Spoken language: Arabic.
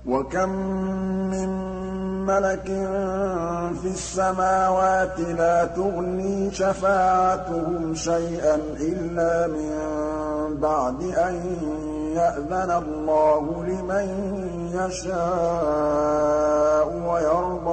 وَكَم مِّن مَّلَكٍ فِي السَّمَاوَاتِ لَا تُغْنِي شَفَاعَتُهُمْ شَيْئًا إِلَّا مِن بَعْدِ أَن يَأْذَنَ اللَّهُ لِمَن يَشَاءُ وَيَرْضَىٰ